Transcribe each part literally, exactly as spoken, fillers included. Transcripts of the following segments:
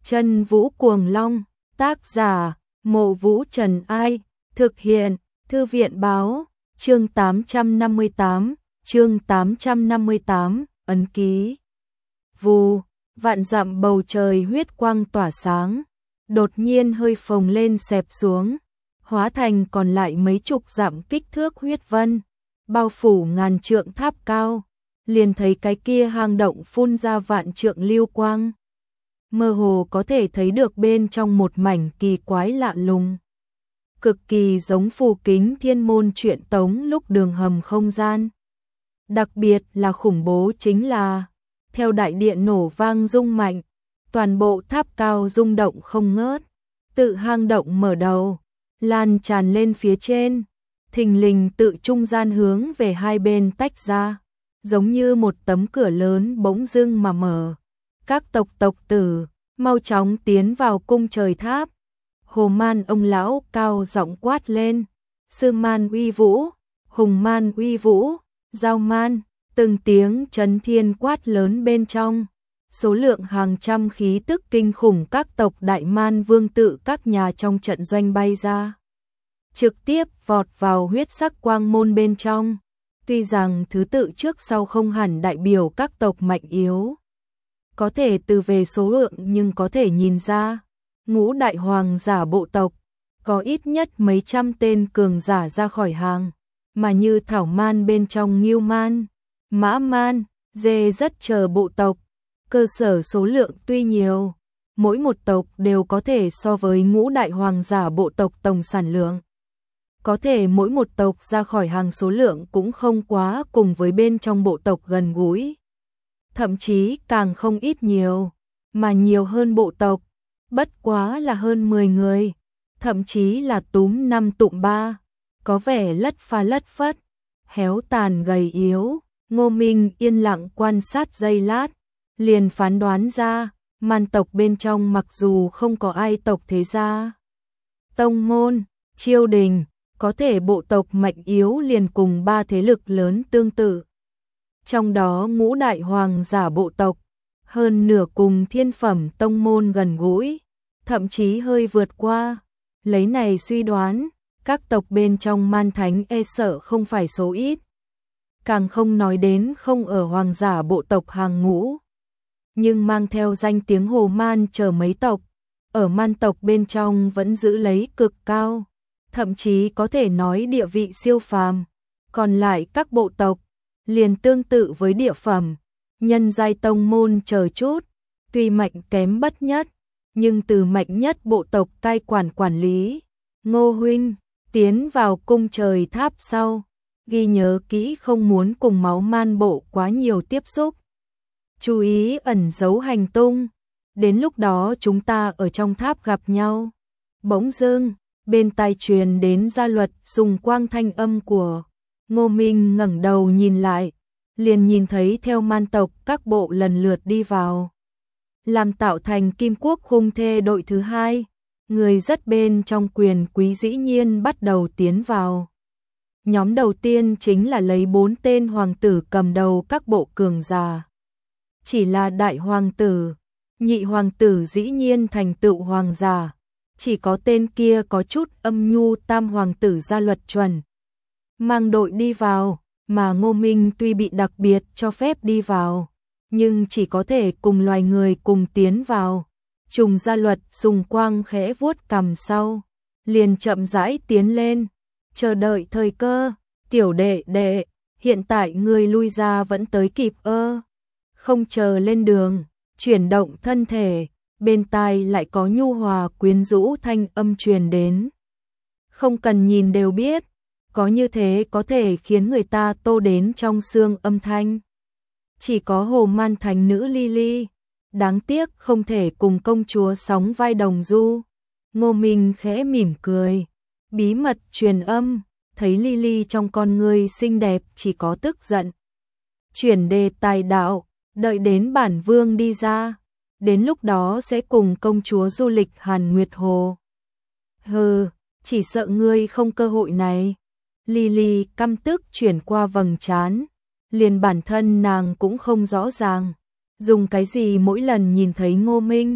Chân Vũ Cuồng Long, tác giả, Mộ Vũ Trần Ai, thực hiện, Thư viện báo, chương tám trăm năm mươi tám, chương tám trăm năm mươi tám, ấn ký. Vù, vạn dặm bầu trời huyết quang tỏa sáng, đột nhiên hơi phồng lên xẹp xuống, hóa thành còn lại mấy chục dặm kích thước huyết vân, bao phủ ngàn trượng tháp cao, liền thấy cái kia hang động phun ra vạn trượng lưu quang. Mơ hồ có thể thấy được bên trong một mảnh kỳ quái lạ lùng, cực kỳ giống phù kính thiên môn truyện tống lúc đường hầm không gian. Đặc biệt là khủng bố chính là, theo đại điện nổ vang rung mạnh, toàn bộ tháp cao rung động không ngớt, tự hang động mở đầu, lan tràn lên phía trên, thình lình tự trung gian hướng về hai bên tách ra, giống như một tấm cửa lớn bỗng dưng mà mở. Các tộc tộc tử, mau chóng tiến vào cung trời tháp. Hồ Man ông lão cao giọng quát lên, Sư Man uy vũ, Hùng Man uy vũ, Giao Man, từng tiếng chấn thiên quát lớn bên trong. Số lượng hàng trăm khí tức kinh khủng các tộc đại man vương tự các nhà trong trận doanh bay ra, trực tiếp vọt vào huyết sắc quang môn bên trong. Tuy rằng thứ tự trước sau không hẳn đại biểu các tộc mạnh yếu, có thể từ về số lượng nhưng có thể nhìn ra, ngũ đại hoàng giả bộ tộc, có ít nhất mấy trăm tên cường giả ra khỏi hàng, mà như Thảo Man bên trong Ngưu Man, Mã Man, Dê rất chờ bộ tộc, cơ sở số lượng tuy nhiều, mỗi một tộc đều có thể so với ngũ đại hoàng giả bộ tộc tổng sản lượng. Có thể mỗi một tộc ra khỏi hàng số lượng cũng không quá cùng với bên trong bộ tộc gần gũi. Thậm chí càng không ít nhiều, mà nhiều hơn bộ tộc, bất quá là hơn mười người, thậm chí là túm năm tụm ba, có vẻ lất pha lất phất, héo tàn gầy yếu. Ngô Minh yên lặng quan sát giây lát, liền phán đoán ra, man tộc bên trong mặc dù không có ai tộc thế gia, tông môn, triều đình, có thể bộ tộc mạnh yếu liền cùng ba thế lực lớn tương tự. Trong đó ngũ đại hoàng giả bộ tộc, hơn nửa cùng thiên phẩm tông môn gần gũi, thậm chí hơi vượt qua. Lấy này suy đoán, các tộc bên trong man thánh e sợ không phải số ít. Càng không nói đến không ở hoàng giả bộ tộc hàng ngũ. Nhưng mang theo danh tiếng Hồ Man chờ mấy tộc, ở man tộc bên trong vẫn giữ lấy cực cao, thậm chí có thể nói địa vị siêu phàm. Còn lại các bộ tộc, liền tương tự với địa phẩm, nhân giai tông môn chờ chút, tuy mạnh kém bất nhất, nhưng từ mạnh nhất bộ tộc cai quản quản lý. Ngô huynh, tiến vào cung trời tháp sau, ghi nhớ kỹ không muốn cùng máu man bộ quá nhiều tiếp xúc. Chú ý ẩn giấu hành tung, đến lúc đó chúng ta ở trong tháp gặp nhau. Bỗng dưng, bên tai truyền đến gia luật dùng quang thanh âm của Ngô Minh ngẩng đầu nhìn lại, liền nhìn thấy theo man tộc các bộ lần lượt đi vào. Làm tạo thành Kim Quốc khung thê đội thứ hai, người rất bên trong quyền quý dĩ nhiên bắt đầu tiến vào. Nhóm đầu tiên chính là lấy bốn tên hoàng tử cầm đầu các bộ cường giả. Chỉ là đại hoàng tử, nhị hoàng tử dĩ nhiên thành tựu hoàng giả, chỉ có tên kia có chút âm nhu tam hoàng tử gia luật chuẩn mang đội đi vào, mà Ngô Minh tuy bị đặc biệt cho phép đi vào, nhưng chỉ có thể cùng loài người cùng tiến vào. Trùng gia luật dùng quang khẽ vuốt cằm sau, liền chậm rãi tiến lên, chờ đợi thời cơ. Tiểu đệ đệ, hiện tại người lui ra vẫn tới kịp ơ. Không chờ lên đường, chuyển động thân thể, bên tai lại có nhu hòa quyến rũ thanh âm truyền đến. Không cần nhìn đều biết, có như thế có thể khiến người ta tô đến trong xương âm thanh. Chỉ có Hồ Man thánh nữ Lily, đáng tiếc không thể cùng công chúa sóng vai đồng du. Ngô Minh khẽ mỉm cười, bí mật truyền âm, thấy Lily trong con ngươi xinh đẹp chỉ có tức giận. Chuyển đề tài đạo, đợi đến bản vương đi ra, đến lúc đó sẽ cùng công chúa du lịch Hàn Nguyệt Hồ. Hừ, chỉ sợ ngươi không cơ hội này. Lily căm tức chuyển qua vầng trán, liền bản thân nàng cũng không rõ ràng, dùng cái gì mỗi lần nhìn thấy Ngô Minh,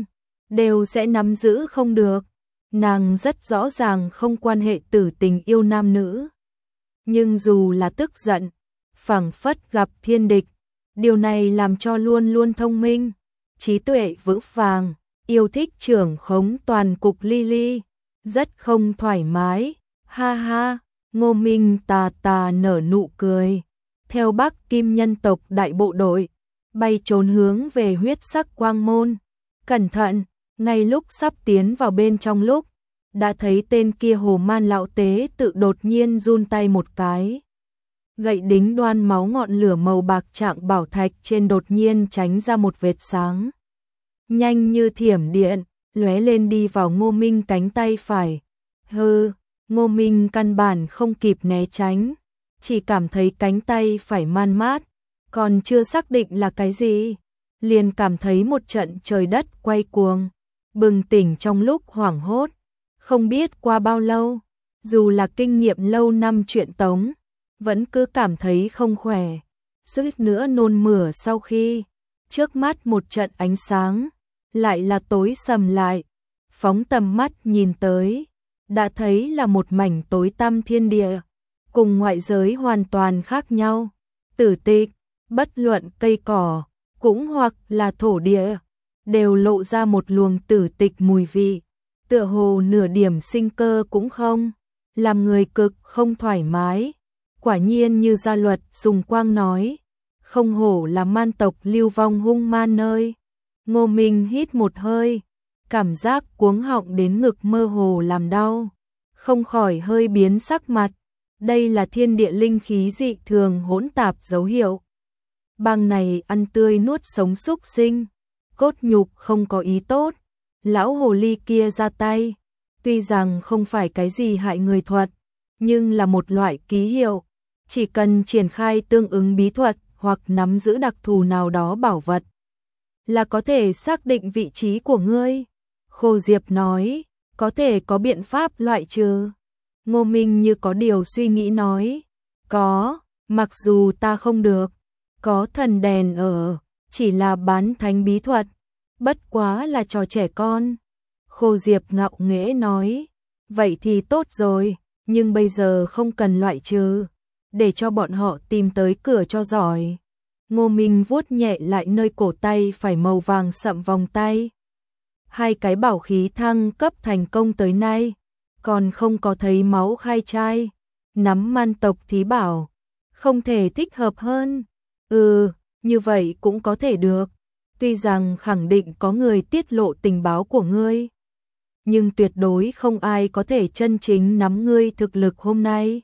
đều sẽ nắm giữ không được. Nàng rất rõ ràng không quan hệ tử tình yêu nam nữ. Nhưng dù là tức giận, phảng phất gặp thiên địch, điều này làm cho luôn luôn thông minh, trí tuệ vững vàng, yêu thích trưởng khống toàn cục Lily, rất không thoải mái. Ha ha, Ngô Minh tà tà nở nụ cười, theo Bắc Kim nhân tộc đại bộ đội, bay trốn hướng về huyết sắc quang môn. Cẩn thận, ngay lúc sắp tiến vào bên trong lúc, đã thấy tên kia Hồ Man lão tế tự đột nhiên run tay một cái. Gậy đính đoan máu ngọn lửa màu bạc trạng bảo thạch trên đột nhiên tránh ra một vệt sáng. Nhanh như thiểm điện, lóe lên đi vào Ngô Minh cánh tay phải. Hừ, Ngô Minh căn bản không kịp né tránh, chỉ cảm thấy cánh tay phải man mát, còn chưa xác định là cái gì, liền cảm thấy một trận trời đất quay cuồng, bừng tỉnh trong lúc hoảng hốt. Không biết qua bao lâu, dù là kinh nghiệm lâu năm truyện tống, vẫn cứ cảm thấy không khỏe, suýt nữa nôn mửa sau khi trước mắt một trận ánh sáng, lại là tối sầm lại, phóng tầm mắt nhìn tới, đã thấy là một mảnh tối tăm thiên địa, cùng ngoại giới hoàn toàn khác nhau, tử tịch, bất luận cây cỏ, cũng hoặc là thổ địa, đều lộ ra một luồng tử tịch mùi vị, tựa hồ nửa điểm sinh cơ cũng không, làm người cực không thoải mái. Quả nhiên như gia luật Sùng Quang nói, không hổ là man tộc lưu vong hung man nơi. Ngô Minh hít một hơi, cảm giác cuống họng đến ngực mơ hồ làm đau, không khỏi hơi biến sắc mặt. Đây là thiên địa linh khí dị thường hỗn tạp dấu hiệu. Bang này ăn tươi nuốt sống súc sinh, cốt nhục không có ý tốt. Lão hồ ly kia ra tay, tuy rằng không phải cái gì hại người thuật, nhưng là một loại ký hiệu. Chỉ cần triển khai tương ứng bí thuật hoặc nắm giữ đặc thù nào đó bảo vật, là có thể xác định vị trí của ngươi. Khô Diệp nói, có thể có biện pháp loại trừ. Ngô Minh như có điều suy nghĩ nói, có, mặc dù ta không được, có thần đèn ở, chỉ là bán thánh bí thuật, bất quá là trò trẻ con. Khô Diệp ngạo nghễ nói, vậy thì tốt rồi, nhưng bây giờ không cần loại trừ, để cho bọn họ tìm tới cửa cho giỏi. Ngô Minh vuốt nhẹ lại nơi cổ tay phải màu vàng sậm vòng tay. Hai cái bảo khí thăng cấp thành công tới nay, còn không có thấy máu khai trai. Nắm man tộc thí bảo, không thể thích hợp hơn. Ừ, như vậy cũng có thể được. Tuy rằng khẳng định có người tiết lộ tình báo của ngươi, nhưng tuyệt đối không ai có thể chân chính nắm ngươi thực lực hôm nay.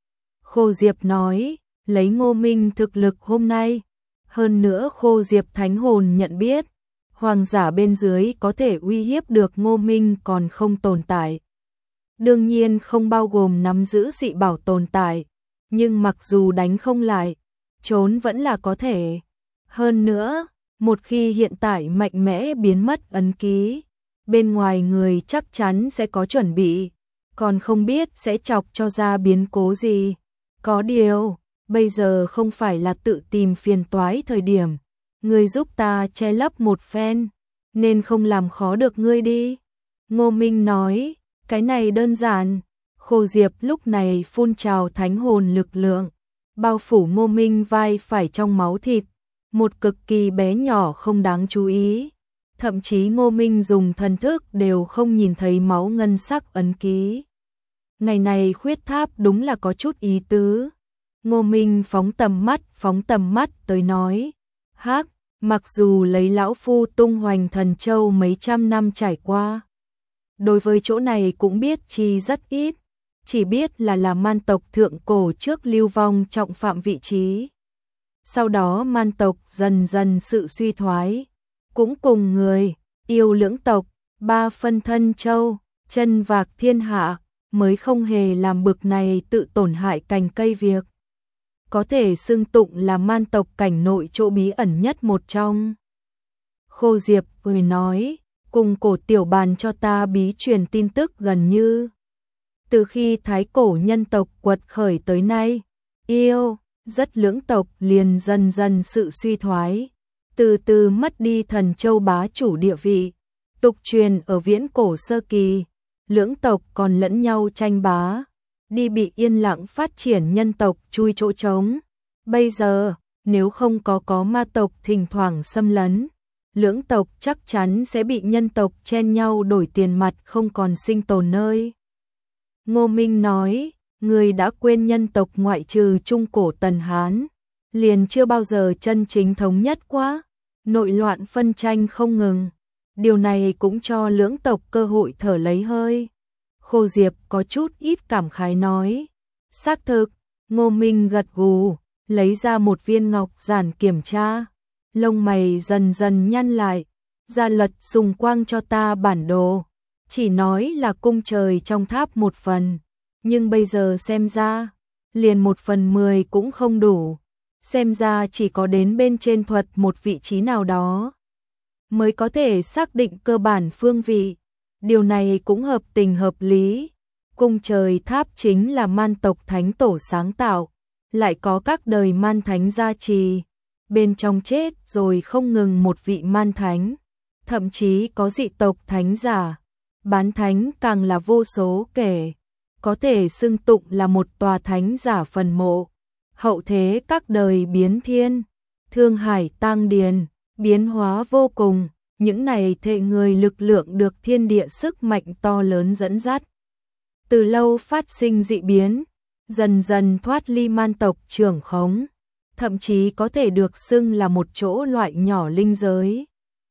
Khô Diệp nói, lấy Ngô Minh thực lực hôm nay, hơn nữa Khô Diệp thánh hồn nhận biết, hoàng giả bên dưới có thể uy hiếp được Ngô Minh còn không tồn tại. Đương nhiên không bao gồm nắm giữ dị bảo tồn tại, nhưng mặc dù đánh không lại, trốn vẫn là có thể. Hơn nữa, một khi hiện tại mạnh mẽ biến mất ấn ký, bên ngoài người chắc chắn sẽ có chuẩn bị, còn không biết sẽ chọc cho ra biến cố gì. Có điều, bây giờ không phải là tự tìm phiền toái thời điểm, ngươi giúp ta che lấp một phen, nên không làm khó được ngươi đi. Ngô Minh nói, cái này đơn giản. Khô Diệp lúc này phun trào thánh hồn lực lượng, bao phủ Ngô Minh vai phải trong máu thịt, một cực kỳ bé nhỏ không đáng chú ý. Thậm chí Ngô Minh dùng thần thức đều không nhìn thấy máu ngân sắc ấn ký. Ngày này khuyết tháp đúng là có chút ý tứ. Ngô Minh phóng tầm mắt, phóng tầm mắt tới nói, hắc, mặc dù lấy lão phu tung hoành thần châu mấy trăm năm trải qua, đối với chỗ này cũng biết chi rất ít, chỉ biết là là man tộc thượng cổ trước lưu vong trọng phạm vị trí. Sau đó man tộc dần dần sự suy thoái, cũng cùng người, yêu lưỡng tộc, ba phân thân châu, chân vạc thiên hạ, mới không hề làm bực này tự tổn hại cành cây việc. Có thể xưng tụng là man tộc cảnh nội chỗ bí ẩn nhất một trong. Khô Diệp cười nói, cùng cổ tiểu bàn cho ta bí truyền tin tức gần như. Từ khi thái cổ nhân tộc quật khởi tới nay, yêu, rất lưỡng tộc liền dần dần sự suy thoái, từ từ mất đi thần châu bá chủ địa vị. Tục truyền ở viễn cổ sơ kỳ, lưỡng tộc còn lẫn nhau tranh bá, đi bị yên lặng phát triển nhân tộc chui chỗ trống. Bây giờ, nếu không có có ma tộc thỉnh thoảng xâm lấn, lưỡng tộc chắc chắn sẽ bị nhân tộc chen nhau đổi tiền mặt không còn sinh tồn nơi. Ngô Minh nói, người đã quên nhân tộc ngoại trừ Trung Cổ Tần Hán, liền chưa bao giờ chân chính thống nhất quá, nội loạn phân tranh không ngừng. Điều này cũng cho lưỡng tộc cơ hội thở lấy hơi. Khô Diệp có chút ít cảm khái nói. Xác thực, Ngô Minh gật gù, lấy ra một viên ngọc giản kiểm tra. Lông mày dần dần nhăn lại, Gia Luật dùng quang cho ta bản đồ. Chỉ nói là cung trời trong tháp một phần, nhưng bây giờ xem ra, liền một phần mười cũng không đủ. Xem ra chỉ có đến bên trên thuật một vị trí nào đó mới có thể xác định cơ bản phương vị. Điều này cũng hợp tình hợp lý. Cung trời tháp chính là man tộc thánh tổ sáng tạo, lại có các đời man thánh gia trì. Bên trong chết rồi không ngừng một vị man thánh, thậm chí có dị tộc thánh giả, bán thánh càng là vô số kể, có thể xưng tụng là một tòa thánh giả phần mộ. Hậu thế các đời biến thiên, thương hải tang điền, biến hóa vô cùng, những này thể người lực lượng được thiên địa sức mạnh to lớn dẫn dắt. Từ lâu phát sinh dị biến, dần dần thoát ly man tộc trưởng khống, thậm chí có thể được xưng là một chỗ loại nhỏ linh giới.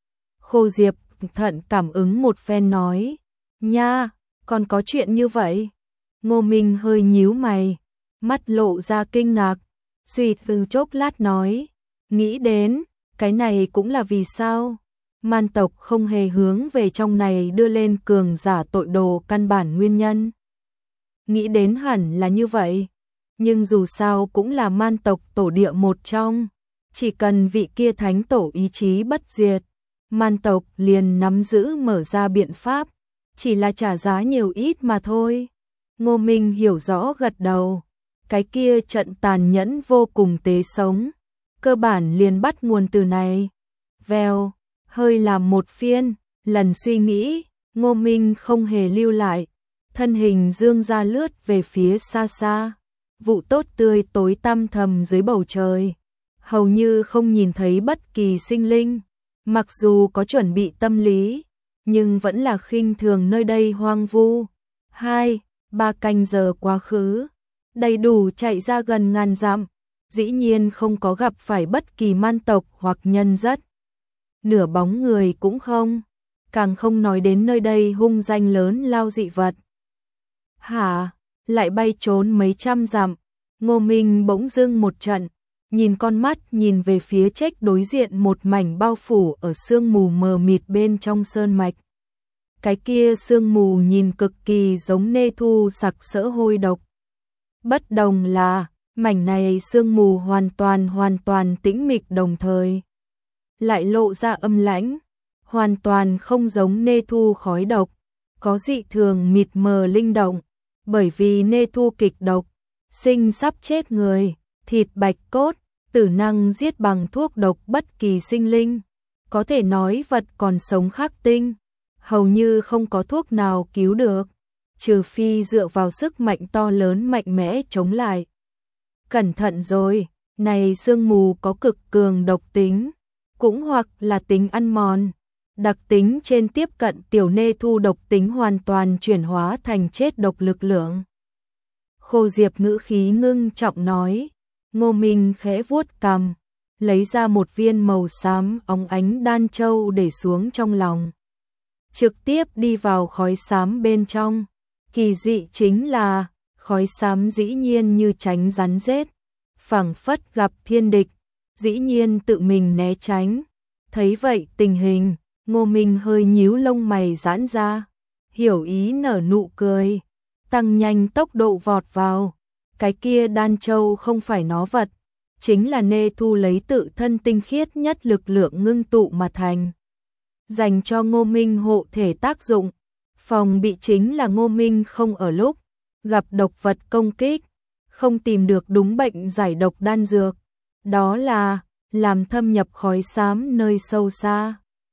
Khô Diệp thận cảm ứng một phen nói, nha, còn có chuyện như vậy? Ngô Minh hơi nhíu mày, mắt lộ ra kinh ngạc, suy tư chốc lát nói, nghĩ đến, cái này cũng là vì sao man tộc không hề hướng về trong này đưa lên cường giả tội đồ căn bản nguyên nhân. Nghĩ đến hẳn là như vậy, nhưng dù sao cũng là man tộc tổ địa một trong, chỉ cần vị kia thánh tổ ý chí bất diệt, man tộc liền nắm giữ mở ra biện pháp, chỉ là trả giá nhiều ít mà thôi. Ngô Minh hiểu rõ gật đầu, cái kia trận tàn nhẫn vô cùng tế sống, cơ bản liền bắt nguồn từ này. Vèo, hơi làm một phiên, lần suy nghĩ, Ngô Minh không hề lưu lại, thân hình dương ra lướt về phía xa xa, vụ tốt tươi tối tăm thầm dưới bầu trời, hầu như không nhìn thấy bất kỳ sinh linh, mặc dù có chuẩn bị tâm lý, nhưng vẫn là khinh thường nơi đây hoang vu. Hai, ba canh giờ quá khứ, đầy đủ chạy ra gần ngàn dặm, dĩ nhiên không có gặp phải bất kỳ man tộc hoặc nhân rất. Nửa bóng người cũng không, càng không nói đến nơi đây hung danh lớn lao dị vật. Hả, lại bay trốn mấy trăm dặm, Ngô Minh bỗng dưng một trận, nhìn con mắt nhìn về phía trách đối diện một mảnh bao phủ ở sương mù mờ mịt bên trong sơn mạch. Cái kia sương mù nhìn cực kỳ giống nê thu sặc sỡ hôi độc. Bất đồng là, mảnh này sương mù hoàn toàn hoàn toàn tĩnh mịch đồng thời. Lại lộ ra âm lãnh, hoàn toàn không giống nê thu khói độc, có dị thường mịt mờ linh động, bởi vì nê thu kịch độc, sinh sắp chết người, thịt bạch cốt, tử năng giết bằng thuốc độc bất kỳ sinh linh, có thể nói vật còn sống khắc tinh, hầu như không có thuốc nào cứu được, trừ phi dựa vào sức mạnh to lớn mạnh mẽ chống lại. Cẩn thận rồi, này sương mù có cực cường độc tính, cũng hoặc là tính ăn mòn, đặc tính trên tiếp cận tiểu nê thu độc tính hoàn toàn chuyển hóa thành chết độc lực lượng. Khô Diệp ngữ khí ngưng trọng nói, Ngô Minh khẽ vuốt cằm, lấy ra một viên màu xám óng ánh đan châu để xuống trong lòng. Trực tiếp đi vào khói xám bên trong, kỳ dị chính là, khói xám dĩ nhiên như tránh rắn rết, phảng phất gặp thiên địch, dĩ nhiên tự mình né tránh. Thấy vậy tình hình, Ngô Minh hơi nhíu lông mày giãn ra, hiểu ý nở nụ cười, tăng nhanh tốc độ vọt vào. Cái kia đan châu không phải nó vật, chính là nê thu lấy tự thân tinh khiết nhất lực lượng ngưng tụ mà thành, dành cho Ngô Minh hộ thể tác dụng. Phòng bị chính là Ngô Minh không ở lúc gặp độc vật công kích, không tìm được đúng bệnh giải độc đan dược, đó là làm thâm nhập khói xám nơi sâu xa,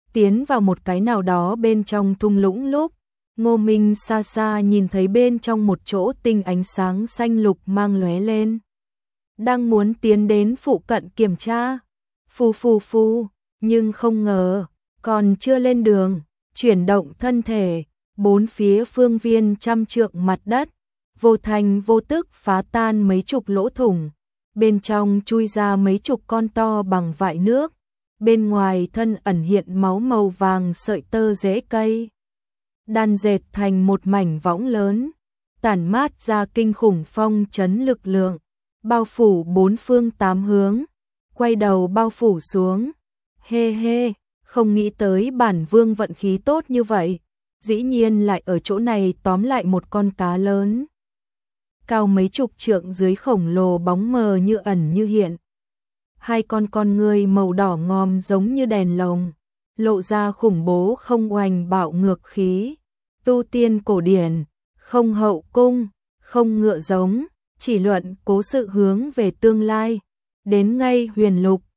tiến vào một cái nào đó bên trong thung lũng lúc, Ngô Minh xa xa nhìn thấy bên trong một chỗ tinh ánh sáng xanh lục mang lóe lên. Đang muốn tiến đến phụ cận kiểm tra, phù phù phù, nhưng không ngờ, còn chưa lên đường, chuyển động thân thể, bốn phía phương viên trăm trượng mặt đất, vô thành vô tức phá tan mấy chục lỗ thủng, bên trong chui ra mấy chục con to bằng vại nước, bên ngoài thân ẩn hiện máu màu vàng sợi tơ rễ cây. Đan dệt thành một mảnh võng lớn, tản mát ra kinh khủng phong trấn lực lượng, bao phủ bốn phương tám hướng, quay đầu bao phủ xuống. Hê hê, không nghĩ tới bản vương vận khí tốt như vậy, dĩ nhiên lại ở chỗ này tóm lại một con cá lớn. Cao mấy chục trượng dưới khổng lồ bóng mờ như ẩn như hiện. Hai con con người màu đỏ ngòm giống như đèn lồng, lộ ra khủng bố không oanh bạo ngược khí. Tu tiên cổ điển, không hậu cung, không ngựa giống, chỉ luận cố sự hướng về tương lai. Đến ngay huyền lục,